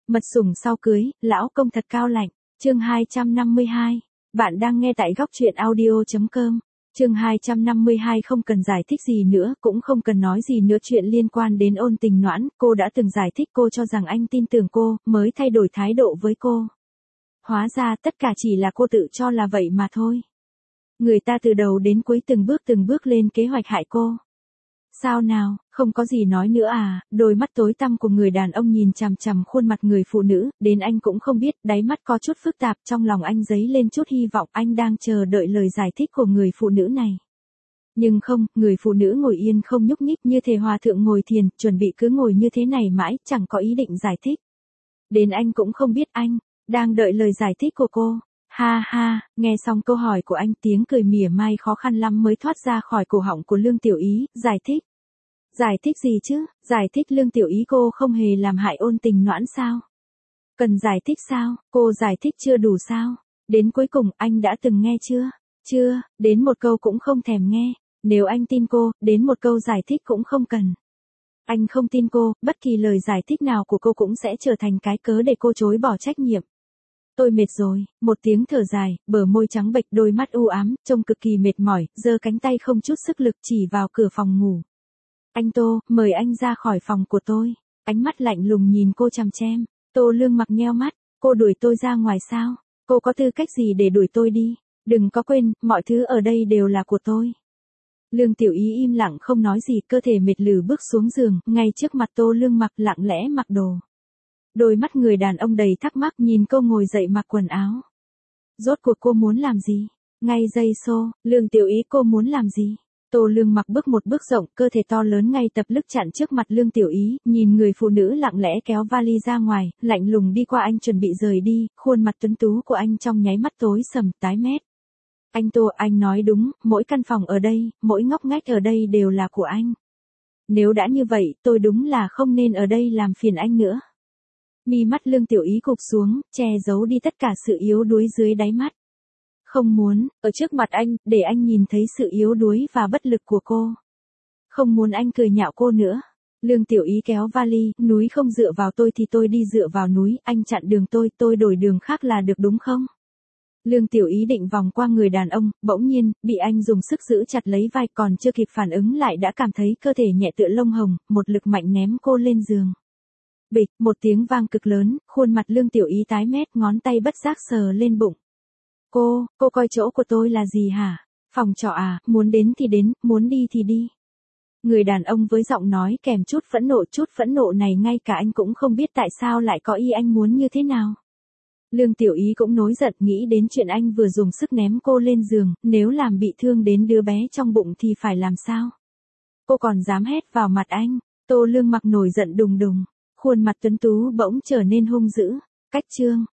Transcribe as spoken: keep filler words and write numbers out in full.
Mật sủng sau cưới, lão công thật cao lạnh. Chương hai trăm năm mươi hai. Bạn đang nghe tại góc truyện audio chấm com. Chương hai trăm năm mươi hai không cần giải thích gì nữa, cũng không cần nói gì nữa chuyện liên quan đến Ôn Tình Noãn, cô đã từng giải thích cô cho rằng anh tin tưởng cô, mới thay đổi thái độ với cô. Hóa ra tất cả chỉ là cô tự cho là vậy mà thôi. Người ta từ đầu đến cuối từng bước từng bước lên kế hoạch hại cô. Sao nào, không có gì nói nữa à? Đôi mắt tối tăm của người đàn ông nhìn chằm chằm khuôn mặt người phụ nữ, đến anh cũng không biết, đáy mắt có chút phức tạp, trong lòng anh dấy lên chút hy vọng, anh đang chờ đợi lời giải thích của người phụ nữ này. Nhưng không, người phụ nữ ngồi yên không nhúc nhích như thể hòa thượng ngồi thiền, chuẩn bị cứ ngồi như thế này mãi, chẳng có ý định giải thích. Đến anh cũng không biết anh đang đợi lời giải thích của cô. Ha ha, nghe xong câu hỏi của anh, tiếng cười mỉa mai khó khăn lắm mới thoát ra khỏi cổ họng của Lương Tiểu Ý, giải thích. Giải thích gì chứ, giải thích Lương Tiểu Ý cô không hề làm hại Ôn Tình Noãn sao? Cần giải thích sao, cô giải thích chưa đủ sao? Đến cuối cùng anh đã từng nghe chưa? Chưa, đến một câu cũng không thèm nghe. Nếu anh tin cô, đến một câu giải thích cũng không cần. Anh không tin cô, bất kỳ lời giải thích nào của cô cũng sẽ trở thành cái cớ để cô chối bỏ trách nhiệm. Tôi mệt rồi, một tiếng thở dài, bờ môi trắng bệch, đôi mắt u ám, trông cực kỳ mệt mỏi, giơ cánh tay không chút sức lực chỉ vào cửa phòng ngủ. Anh Tô, mời anh ra khỏi phòng của tôi. Ánh mắt lạnh lùng nhìn cô chằm chém. Tô Lương Mặc nheo mắt, cô đuổi tôi ra ngoài sao? Cô có tư cách gì để đuổi tôi đi? Đừng có quên, mọi thứ ở đây đều là của tôi. Lương Tiểu Ý im lặng không nói gì, cơ thể mệt lử bước xuống giường, ngay trước mặt Tô Lương Mặc lặng lẽ mặc đồ. Đôi mắt người đàn ông đầy thắc mắc nhìn cô ngồi dậy mặc quần áo. Rốt cuộc cô muốn làm gì? Ngay giây xô, Lương Tiểu Ý cô muốn làm gì? Tô Lương Mặc bước một bước rộng, cơ thể to lớn ngay tập lức chặn trước mặt Lương Tiểu Ý, nhìn người phụ nữ lặng lẽ kéo vali ra ngoài, lạnh lùng đi qua anh chuẩn bị rời đi, khuôn mặt tuấn tú của anh trong nháy mắt tối sầm, tái mét. Anh Tô, anh nói đúng, mỗi căn phòng ở đây, mỗi ngóc ngách ở đây đều là của anh. Nếu đã như vậy, tôi đúng là không nên ở đây làm phiền anh nữa. Mi mắt Lương Tiểu Ý cụp xuống, che giấu đi tất cả sự yếu đuối dưới đáy mắt. Không muốn, ở trước mặt anh, để anh nhìn thấy sự yếu đuối và bất lực của cô. Không muốn anh cười nhạo cô nữa. Lương Tiểu Ý kéo vali, núi không dựa vào tôi thì tôi đi dựa vào núi, anh chặn đường tôi, tôi đổi đường khác là được đúng không? Lương Tiểu Ý định vòng qua người đàn ông, bỗng nhiên, bị anh dùng sức giữ chặt lấy vai, còn chưa kịp phản ứng lại đã cảm thấy cơ thể nhẹ tựa lông hồng, một lực mạnh ném cô lên giường. Bịch, một tiếng vang cực lớn, khuôn mặt Lương Tiểu Ý tái mét, ngón tay bất giác sờ lên bụng. Cô, cô coi chỗ của tôi là gì hả? Phòng trọ à, muốn đến thì đến, muốn đi thì đi. Người đàn ông với giọng nói kèm chút phẫn nộ, chút phẫn nộ này ngay cả anh cũng không biết tại sao lại có ý anh muốn như thế nào. Lương Tiểu Ý cũng nổi giận nghĩ đến chuyện anh vừa dùng sức ném cô lên giường, nếu làm bị thương đến đứa bé trong bụng thì phải làm sao? Cô còn dám hét vào mặt anh. Tô Lương Mặc nổi giận đùng đùng, khuôn mặt tuấn tú bỗng trở nên hung dữ. Cách chương,